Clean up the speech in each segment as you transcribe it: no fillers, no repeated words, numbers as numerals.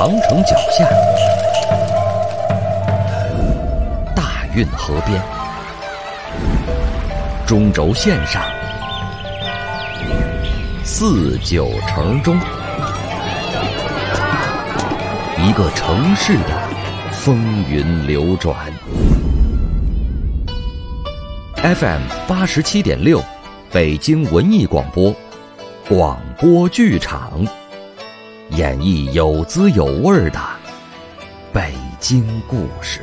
长城脚下，大运河边，中轴线上，四九城中，一个城市的风云流转。FM 87.6，北京文艺广播，广播剧场，演绎有滋有味的北京故事。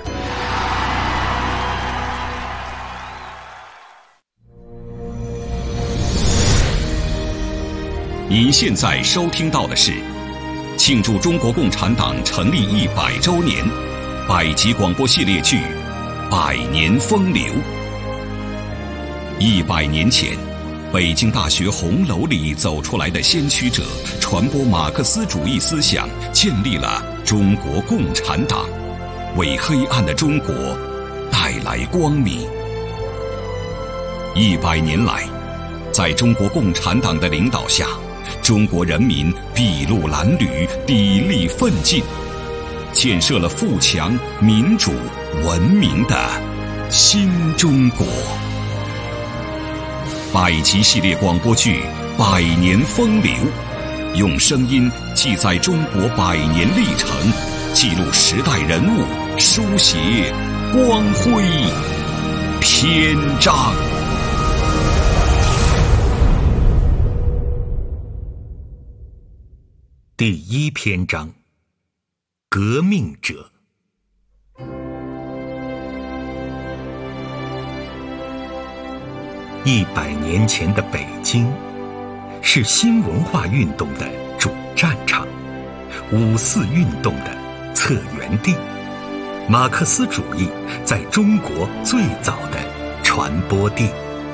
您现在收听到的是庆祝中国共产党成立100周年百集广播系列剧《百年风流》。100年前，北京大学红楼里走出来的先驱者，传播马克思主义思想，建立了中国共产党，为黑暗的中国带来光明。100年来，在中国共产党的领导下，中国人民筚路蓝缕，砥砺奋进，建设了富强、民主、文明的新中国。百集系列广播剧《百年风流》，用声音记载中国100年历程，记录时代人物，书写光辉篇章。 第1篇章：革命者。100年前的北京，是新文化运动的主战场，5四运动的策源地，马克思主义在中国最早的传播地。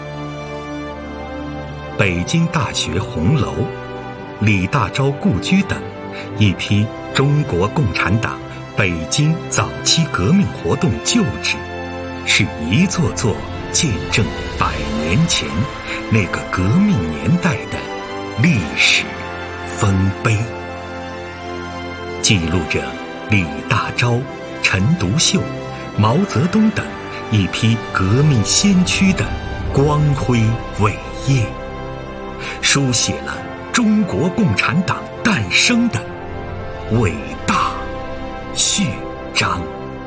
北京大学红楼、李大钊故居等一批中国共产党北京早期革命活动旧址，是一座座见证100年前那个革命年代的历史丰碑，记录着李大钊、陈独秀、毛泽东等一批革命先驱的光辉伟业，书写了中国共产党诞生的伟大序章。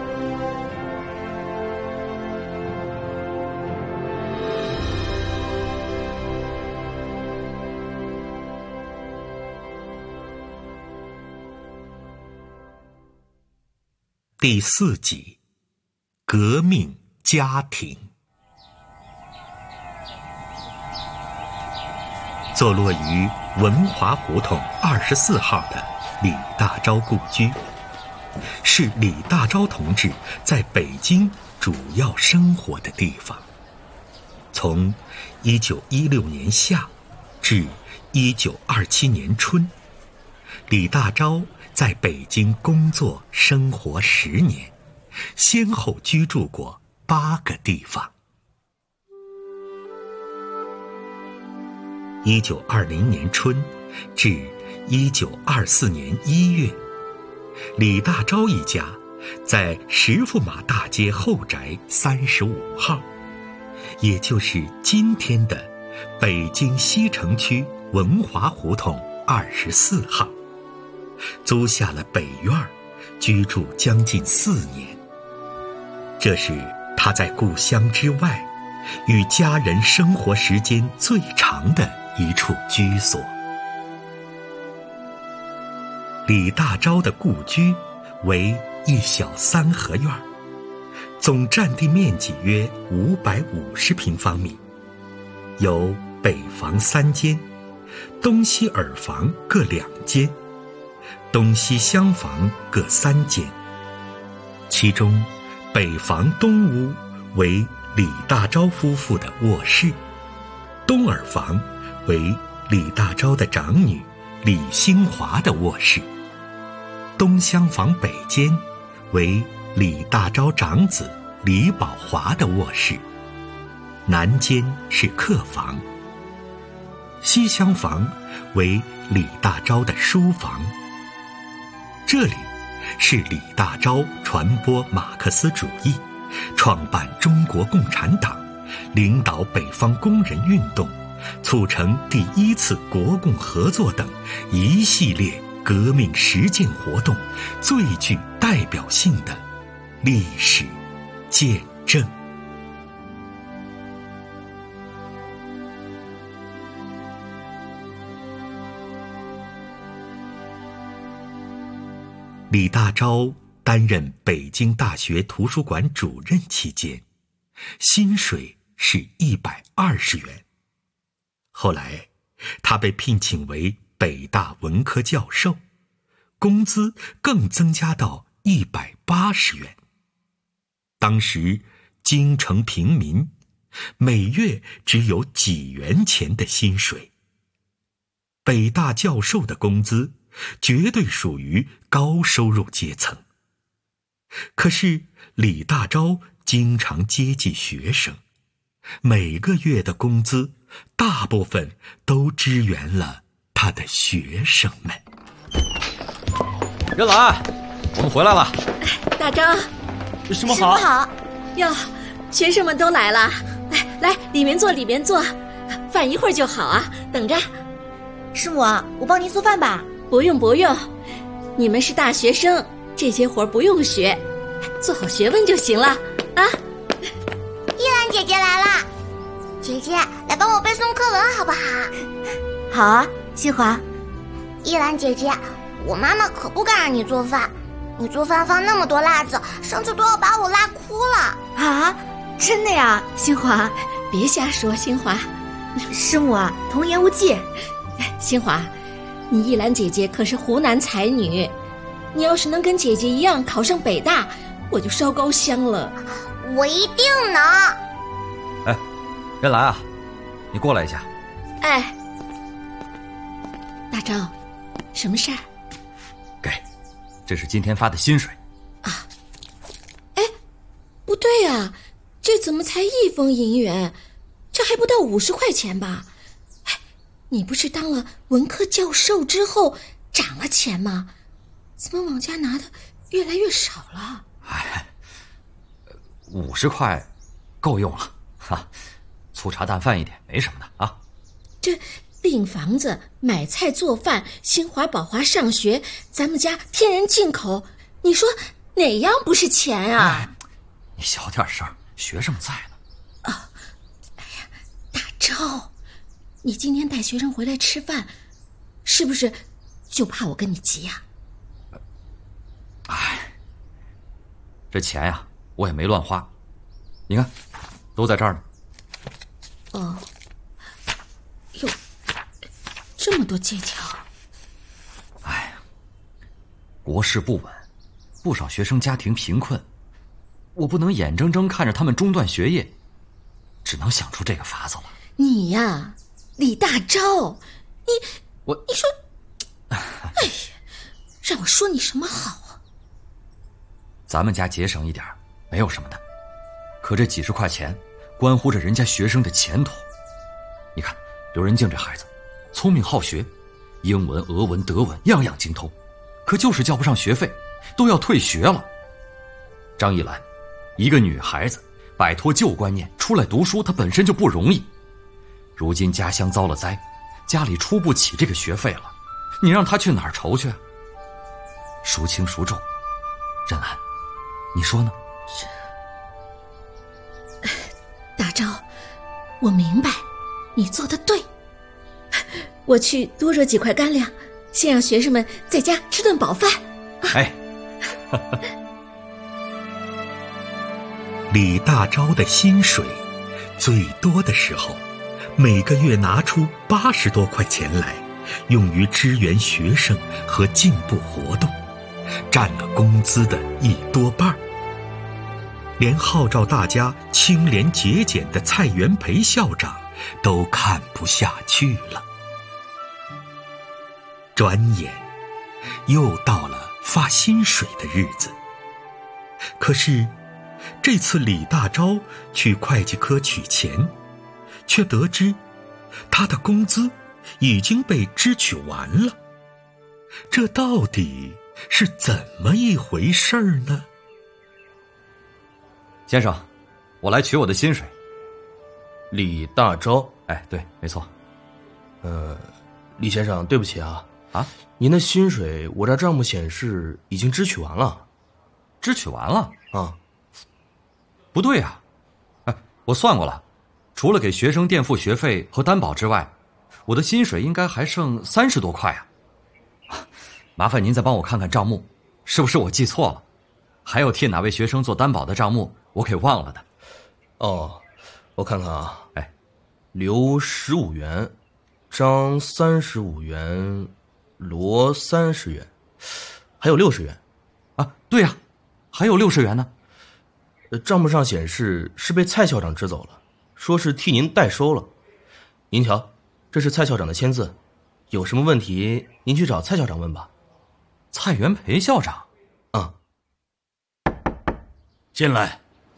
第4集：革命家庭。坐落于文华胡同24号的李大钊故居，是李大钊同志在北京主要生活的地方。从1916年夏至1927年春，李大钊在北京工作生活10年，先后居住过8个地方。1920年春至1924年1月，李大钊一家在石驸马大街后宅35号，也就是今天的北京西城区文华胡同24号，租下了北院，居住将近4年。这是他在故乡之外与家人生活时间最长的一处居所。李大钊的故居为一小3合院，总占地面积约550平方米，有北房3间，东西耳房各2间，东西厢房各3间。其中北房东屋为李大钊夫妇的卧室，东耳房为李大钊的长女李兴华的卧室，东厢房北间为李大钊长子李宝华的卧室，南间是客房，西厢房为李大钊的书房。这里是李大钊传播马克思主义，创办中国共产党，领导北方工人运动，促成第一次国共合作等一系列革命实践活动最具代表性的历史见证。李大钊担任北京大学图书馆主任期间，薪水是120元。后来，他被聘请为北大文科教授，工资更增加到180元。当时，京城平民每月只有几元钱的薪水。北大教授的工资绝对属于高收入阶层。可是李大钊经常接济学生，每个月的工资大部分都支援了他的学生们。 任兰，我们回来了。 大钊， 师母好。 师母好。哟，学生们都来了。来，里面坐，里面坐。饭一会儿就好啊，等着。 师母，我帮您做饭吧。 不用，你们是大学生，这些活不用学，做好学问就行了啊。 依兰姐姐来啦，姐姐来帮我背诵课文好不好？ 好啊，新华。 依兰姐姐，我妈妈可不敢让你做饭，你做饭放那么多辣子，上次都要把我辣哭了。 啊，真的呀，新华？ 别瞎说，新华。 师母啊，童言无忌。 新华，你依兰姐姐可是湖南才女，你要是能跟姐姐一样考上北大，我就烧高香了。 我一定能。 哎，任兰啊，你过来一下。 哎，大钊，什么事儿？ 给，这是今天发的薪水。 啊，哎，不对啊，这怎么才1封银元？这还不到50块钱吧？你不是当了文科教授之后涨了钱吗？怎么往家拿的越来越少了？ 哎，50块够用了哈，粗茶淡饭一点没什么的啊。 这订房子、买菜、做饭，新华、宝华上学，咱们家天然进口，你说哪样不是钱啊？ 哎，你小点声，学生在呢。 啊，哎呀，大钊，你今天带学生回来吃饭，是不是就怕我跟你急呀？ 哎，这钱呀，我也没乱花，你看，都在这儿呢。 哦，哟，这么多借条。 哎，国事不稳，不少学生家庭贫困，我不能眼睁睁看着他们中断学业，只能想出这个法子了。 你呀，李大钊，你说，哎呀，让我说你什么好啊？ 咱们家节省一点没有什么的，可这几十块钱关乎着人家学生的前途。你看刘仁静这孩子，聪明好学，英文、俄文、德文样样精通，可就是交不上学费，都要退学了。张一兰，一个女孩子，摆脱旧观念出来读书，她本身就不容易。如今家乡遭了灾，家里出不起这个学费了，你让她去哪儿筹去啊？孰轻孰重？任兰，你说呢？ 大钊，我明白，你做得对。我去多热几块干粮，先让学生们在家吃顿饱饭。 哎， 李大钊的薪水最多的时候，每个月拿出80多块钱来，用于支援学生和进步活动，占了工资的1多半。连号召大家清廉节俭的蔡元培校长都看不下去了。转眼又到了发薪水的日子，可是这次李大钊去会计科取钱，却得知他的工资已经被支取完了。这到底是怎么一回事儿呢？ 先生，我来取我的薪水。 李大钊， 哎，对，没错。 李先生，对不起啊， 您的薪水我这账目显示已经支取完了。 支取完了？ 啊， 不对啊，我算过了，除了给学生垫付学费和担保之外，我的薪水应该还剩30多块啊。麻烦您再帮我看看账目，是不是我记错了？还有替哪位学生做担保的账目，我给忘了的。 哦，我看看啊， 刘 15元，张35元，罗30元，还有60元。 对呀，还有60元呢。 账目上显示是被蔡校长支走了，说是替您代收了。您瞧，这是蔡校长的签字，有什么问题您去找蔡校长问吧。 蔡元培校长？ 进来。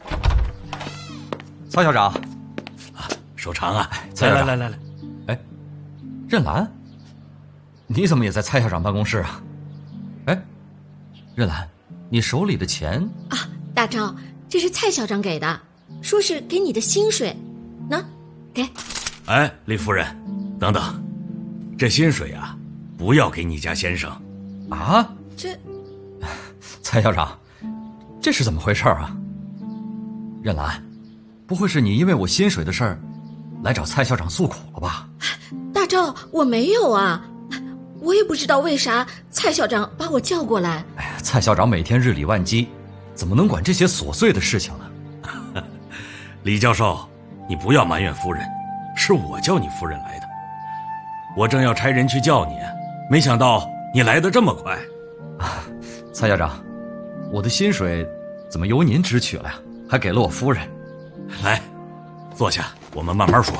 蔡校长。 守常啊， 蔡校长。 来。 哎，任兰，你怎么也在蔡校长办公室啊？哎，任兰，你手里的钱啊，大钊，这是蔡校长给的，说是给你的薪水，那给。 哎，李夫人，等等，这薪水啊，不要给你家先生。 啊？ 这， 蔡校长，这是怎么回事啊？任兰，不会是你因为我薪水的事儿来找蔡校长诉苦了吧？ 大钊，我没有啊，我也不知道为啥蔡校长把我叫过来。 哎呀，蔡校长每天日理万机，怎么能管这些琐碎的事情呢？ 李教授，你不要埋怨夫人，是我叫你夫人来的。我正要差人去叫你，没想到你来得这么快。 蔡校长，我的薪水怎么由您支取了呀？还给了我夫人。 来，坐下，我们慢慢说。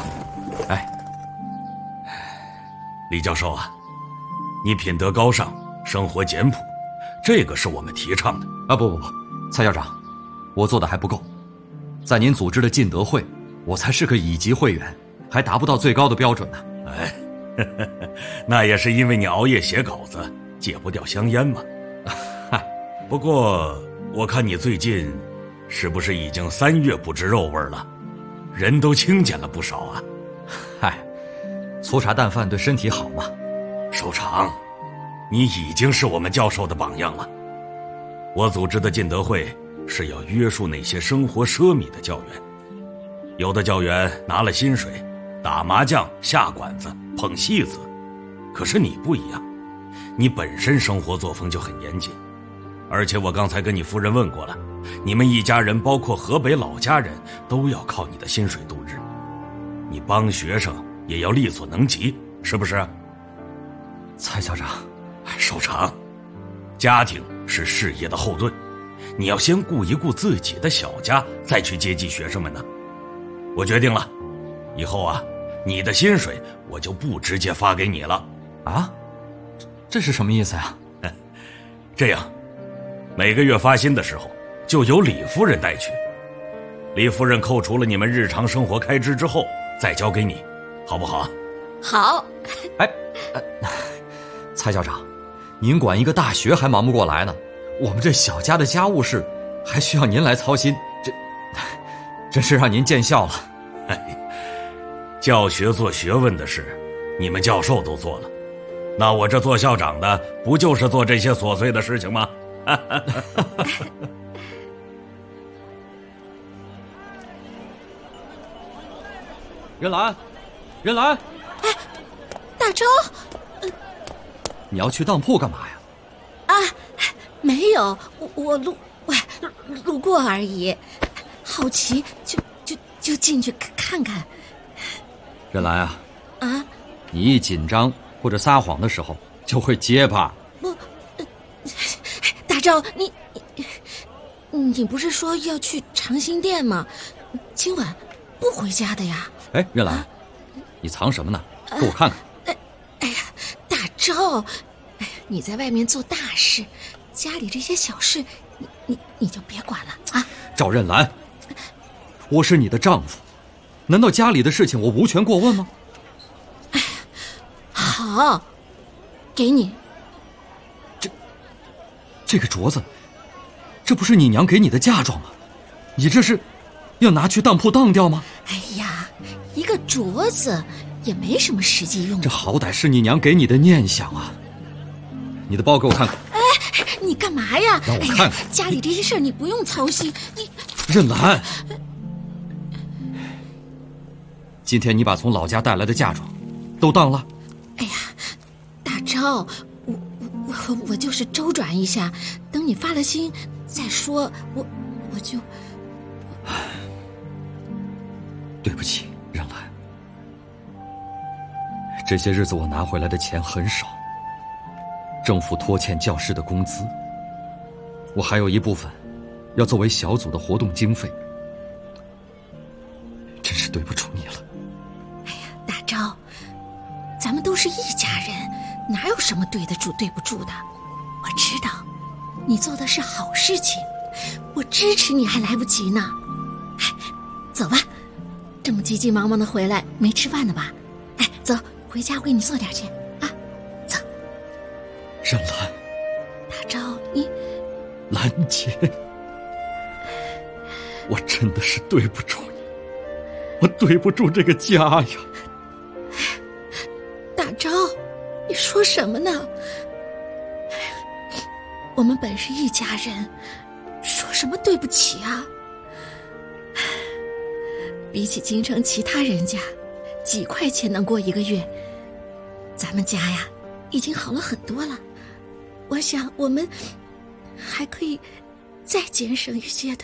李教授啊，你品德高尚，生活简朴，这个是我们提倡的。 不，蔡校长，我做的还不够。在您组织的进德会，我才是个乙级会员，还达不到最高的标准呢。 那也是因为你熬夜写稿子，戒不掉香烟嘛。不过我看你最近是不是已经3月不知肉味了，人都清减了不少啊。 粗茶淡饭对身体好吗？ 首长，你已经是我们教授的榜样了。我组织的进德会是要约束那些生活奢靡的教员，有的教员拿了薪水打麻将、下馆子、捧戏子，可是你不一样，你本身生活作风就很严谨，而且我刚才跟你夫人问过了，你们一家人包括河北老家人都要靠你的薪水度日，你帮学生也要力所能及，是不是？ 蔡校长， 首长，家庭是事业的后盾，你要先顾一顾自己的小家，再去接济学生们呢。我决定了，以后啊，你的薪水我就不直接发给你了。 这是什么意思呀？ 这样，每个月发薪的时候就由李夫人代取，李夫人扣除了你们日常生活开支之后再交给你，好不好？ 好。 蔡校长，您管一个大学还忙不过来呢，我们这小家的家务事还需要您来操心，真是让您见笑了。 教学做学问的事，你们教授都做了，那我这做校长的不就是做这些琐碎的事情吗？ 任兰， 大钊， 你要去当铺干嘛呀？ 没有，我路过而已，好奇就进去看看。 任兰你一紧张或者撒谎的时候就会结巴。 大钊，你不是说要去长兴店吗？今晚不回家的呀？ 任兰，你藏什么呢？给我看看。 大钊，你在外面做大事，家里这些小事，你就别管了啊！ 赵任兰，我是你的丈夫，难道家里的事情我无权过问吗？ 好，给你。 这个镯子，这不是你娘给你的嫁妆吗？你这是要拿去当铺当掉吗？ 哎呀，一个镯子也没什么实际用。 这好歹是你娘给你的念想啊！你的包给我看看。 哎，你干嘛呀？ 让我看看。 家里这些事儿你不用操心。你任兰，今天你把从老家带来的嫁妆都当了？ 哎呀，大钊，我就是周转一下，等你发了心再说。我就…… 对不起，任兰。这些日子我拿回来的钱很少，政府拖欠教师的工资，我还有一部分要作为小组的活动经费，真是对不住你了。 哎呀，大钊，咱们都是一家人，哪有什么对得住对不住的？我知道你做的是好事情，我支持你还来不及呢。哎，走吧，这么急急忙忙的回来，没吃饭呢吧？哎，走，回家我给你做点去啊，走。 任兰， 大钊，你兰姐，我真的是对不住你，我对不住这个家呀。 大钊，你说什么呢？我们本是一家人，说什么对不起啊？比起京城其他人家，几块钱能过一个月，咱们家呀已经好了很多了。我想我们还可以再节省一些的。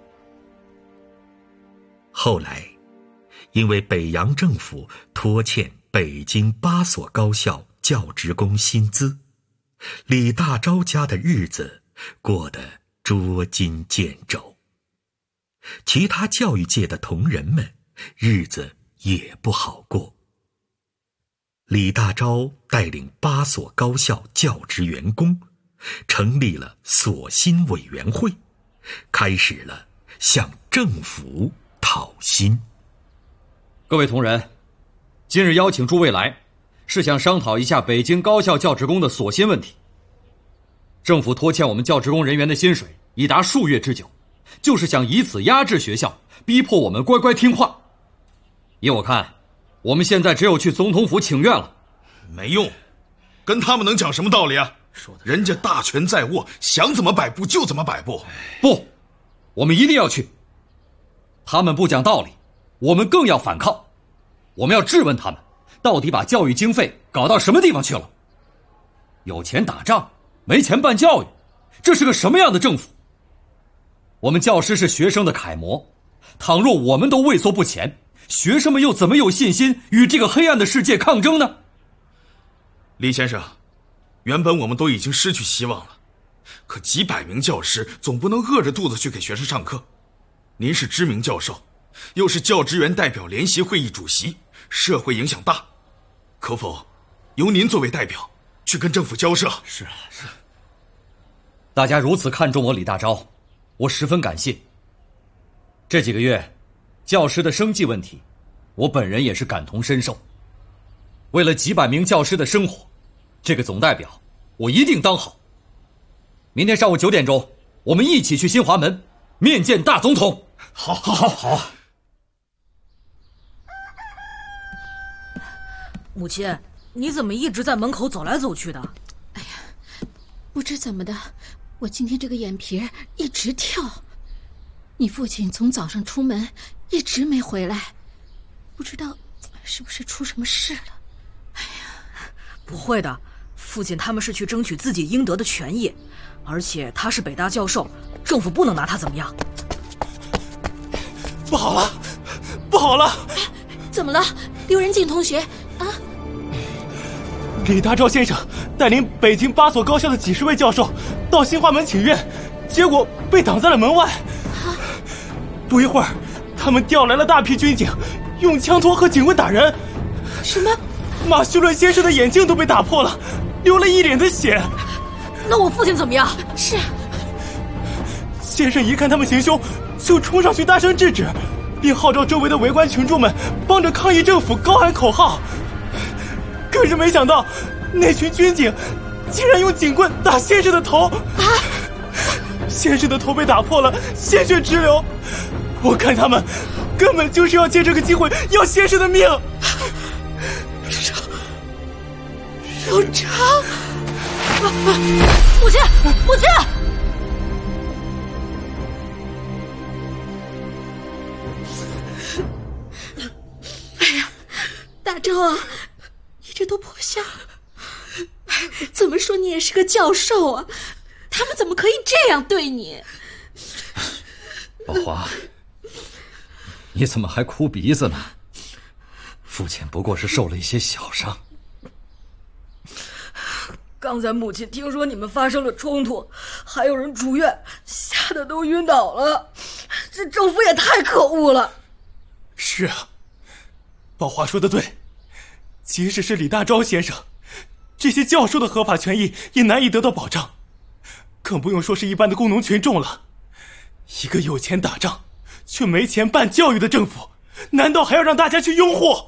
后来，因为北洋政府拖欠北京8所高校教职工薪资，李大钊家的日子过得捉襟见肘。其他教育界的同仁们日子也不好过。李大钊带领8所高校教职员工成立了所薪委员会，开始了向政府讨薪。 各位同仁，今日邀请诸位来，是想商讨一下北京高校教职工的所薪问题。政府拖欠我们教职工人员的薪水已达数月之久，就是想以此压制学校，逼迫我们乖乖听话。依我看，我们现在只有去总统府请愿了。 没用，跟他们能讲什么道理啊？人家大权在握，想怎么摆布就怎么摆布。 不，我们一定要去。他们不讲道理，我们更要反抗。我们要质问他们，到底把教育经费搞到什么地方去了？有钱打仗，没钱办教育，这是个什么样的政府？我们教师是学生的楷模，倘若我们都畏缩不前，学生们又怎么有信心与这个黑暗的世界抗争呢？ 李先生，原本我们都已经失去希望了，可几百名教师总不能饿着肚子去给学生上课。您是知名教授，又是教职员代表联席会议主席，社会影响大，可否由您作为代表去跟政府交涉？ 是。大家如此看重我李大钊，我十分感谢。这几个月教师的生计问题，我本人也是感同身受。为了几百名教师的生活，这个总代表我一定当好。明天上午9点钟，我们一起去新华门面见大总统。好。 母亲，你怎么一直在门口走来走去的？ 哎呀，不知怎么的，我今天这个眼皮一直跳。你父亲从早上出门一直没回来，不知道是不是出什么事了。哎呀， 不会的，父亲他们是去争取自己应得的权益，而且他是北大教授，政府不能拿他怎么样。 不好了，不好了！ 怎么了，刘仁静同学？啊， 李大钊先生带领北京8所高校的几十位教授到新华门请愿，结果被挡在了门外。 啊！ 不一会儿，他们调来了大批军警，用枪托和警棍打人。 什么？ 马绪伦先生的眼镜都被打破了，流了一脸的血。 那我父亲怎么样？ 是。 先生一看他们行凶，就冲上去大声制止，并号召周围的围观群众们帮着抗议政府高喊口号。可是没想到，那群军警竟然用警棍打先生的头。 啊！ 先生的头被打破了，鲜血直流。我看他们根本就是要借这个机会要先生的命。 肉偿，母亲，母亲！哎呀，大周啊，你这都破相了。怎么说你也是个教授啊？他们怎么可以这样对你？ 宝华，你怎么还哭鼻子呢？父亲不过是受了一些小伤。 刚才母亲听说你们发生了冲突，还有人住院，吓得都晕倒了。这政府也太可恶了。 是啊，宝华说的对，即使是李大钊先生，这些教授的合法权益也难以得到保障，更不用说是一般的工农群众了。一个有钱打仗却没钱办教育的政府，难道还要让大家去拥护？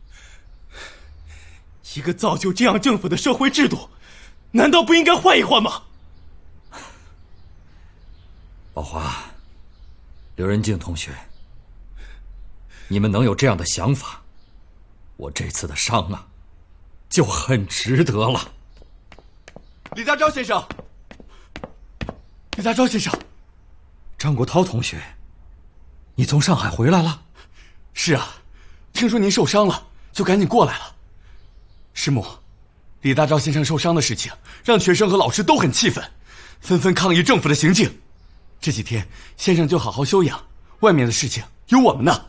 一个造就这样政府的社会制度，难道不应该换一换吗？ 宝华，刘仁静同学，你们能有这样的想法，我这次的伤啊，就很值得了。 李大钊先生，李大钊先生， 张国焘同学，你从上海回来了？ 是啊，听说您受伤了，就赶紧过来了。师母，李大钊先生受伤的事情让学生和老师都很气愤，纷纷抗议政府的行径。这几天先生就好好休养，外面的事情有我们呢。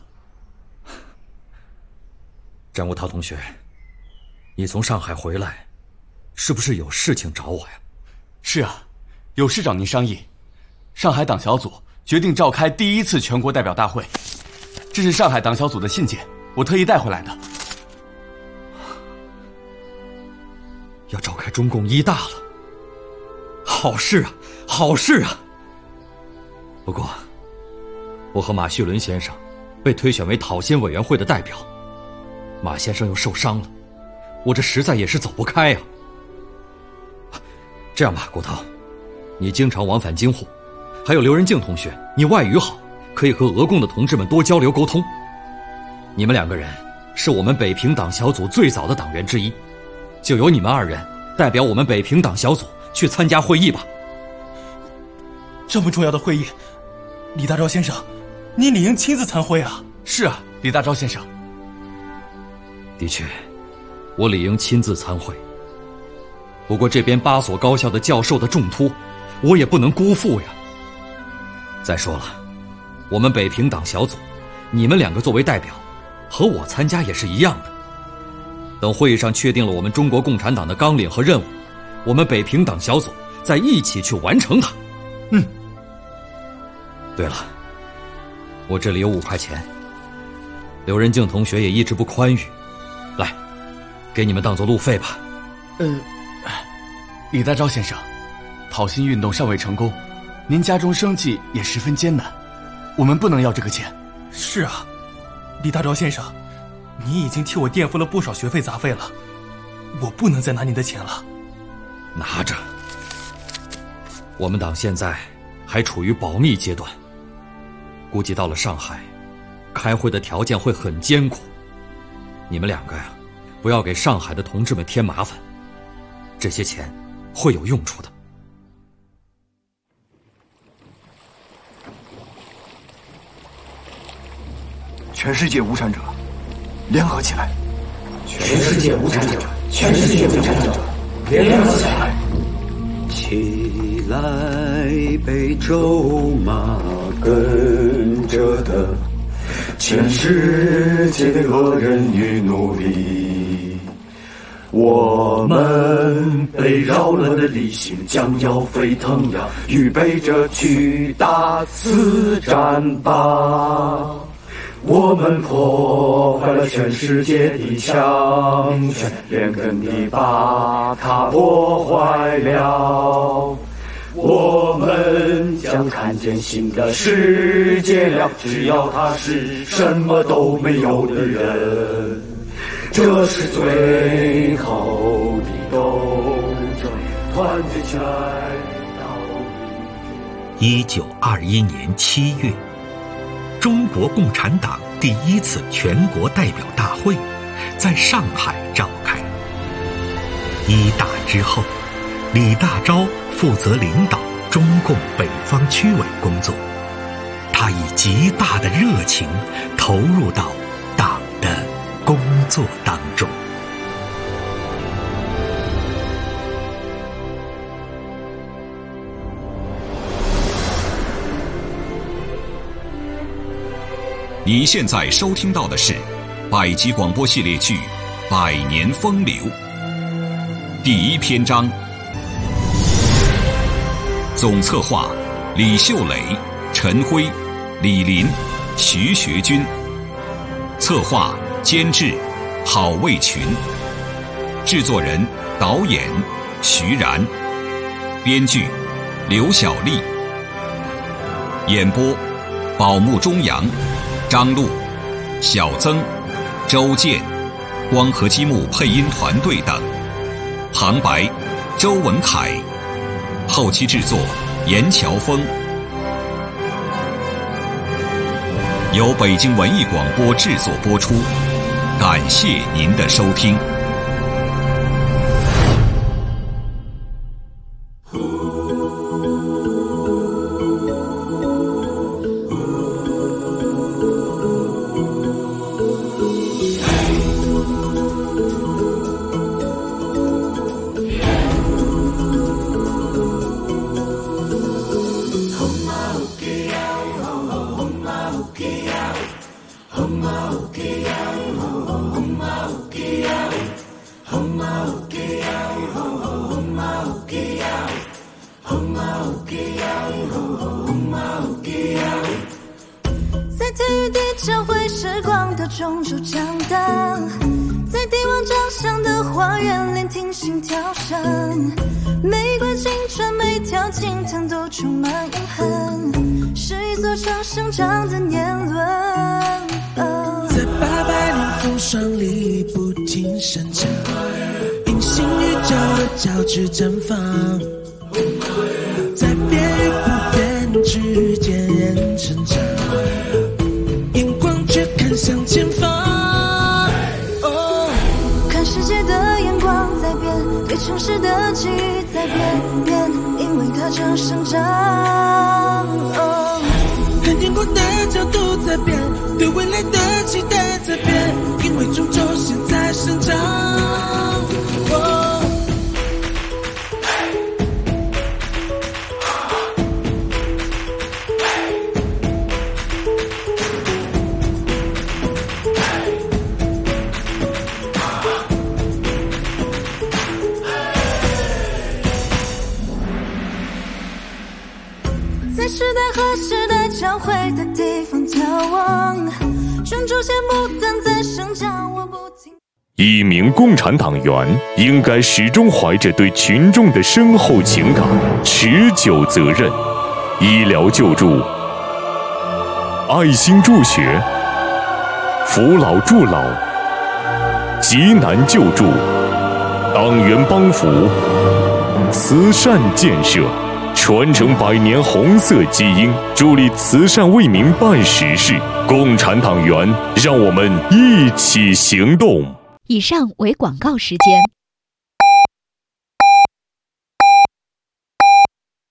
张国焘同学，你从上海回来，是不是有事情找我呀？ 是啊，有事找您商议。上海党小组决定召开第1次全国代表大会，这是上海党小组的信件，我特意带回来的。 要召开中共1大了，好事啊，好事啊！不过，我和马叙伦先生被推选为讨薪委员会的代表，马先生又受伤了，我这实在也是走不开呀。这样吧，国焘，你经常往返京沪，还有刘仁静同学，你外语好，可以和俄共的同志们多交流沟通。你们2个人是我们北平党小组最早的党员之一，就由你们2人代表我们北平党小组去参加会议吧。 这么重要的会议，李大钊先生，你理应亲自参会啊。是啊，李大钊先生。 的确，我理应亲自参会。不过这边8所高校的教授的重托，我也不能辜负呀。再说了，我们北平党小组，你们2个作为代表，和我参加也是一样的。等会议上确定了我们中国共产党的纲领和任务，我们北平党小组再一起去完成它。对了，我这里有5块钱，刘仁静同学也一直不宽裕，来，给你们当做路费吧。 李大钊先生，讨薪运动尚未成功，您家中生计也十分艰难，我们不能要这个钱。是啊，李大钊先生，你已经替我垫付了不少学费杂费了，我不能再拿您的钱了。 拿着。我们党现在还处于保密阶段，估计到了上海，开会的条件会很艰苦。你们2个呀，不要给上海的同志们添麻烦，这些钱会有用处的。 全世界无产者，联合起来！ 全世界无产者，全世界无产者，联合起来！ 起来，北周马，跟着的全世界的恶人与奴隶，我们被扰乱的理性将要沸腾呀，预备着去大肆战吧！我们破坏了全世界的强权，连根地把它破坏了。我们将看见新的世界了，只要他是什么都没有的人。这是最后的斗争，团结起来到 1921年7月，中国共产党第1次全国代表大会在上海召开。一大之后，李大钊负责领导中共北方区委工作，他以极大的热情投入到党的工作当中。 你现在收听到的是百集广播系列剧《百年风流》第1篇章，总策划李秀磊、陈辉、李林、徐学军，策划监制郝卫群，制作人导演徐然，编剧刘小丽，演播宝木中阳、张璐、小曾、周健，光合积木配音团队等，旁白周文凯，后期制作严乔峰，由北京文艺广播制作播出，感谢您的收听。 在体育地教会时光的中州长大，在帝王长相的花园聆听心跳声，玫瑰青春每条金藤都充满印痕，是一座城生长的年轮。 在800年风霜里不停生长，因新与旧的交织绽放，在变与不变之间人成长，眼光却看向前方。 看世界的眼光在变，对城市的记忆在变，因为它正生长。 看天空的角度在变，对未来的期待在变，因为终究现在生长。 在时代和时代交汇的地方眺望，专注些牡丹在生长，我不停。 一名共产党员应该始终怀着对群众的深厚情感、持久责任。医疗救助、爱心助学、扶老助老、急难救助、党员帮扶、慈善建设，传承100年红色基因，助力慈善为民办实事。共产党员，让我们一起行动。 以上为广告时间。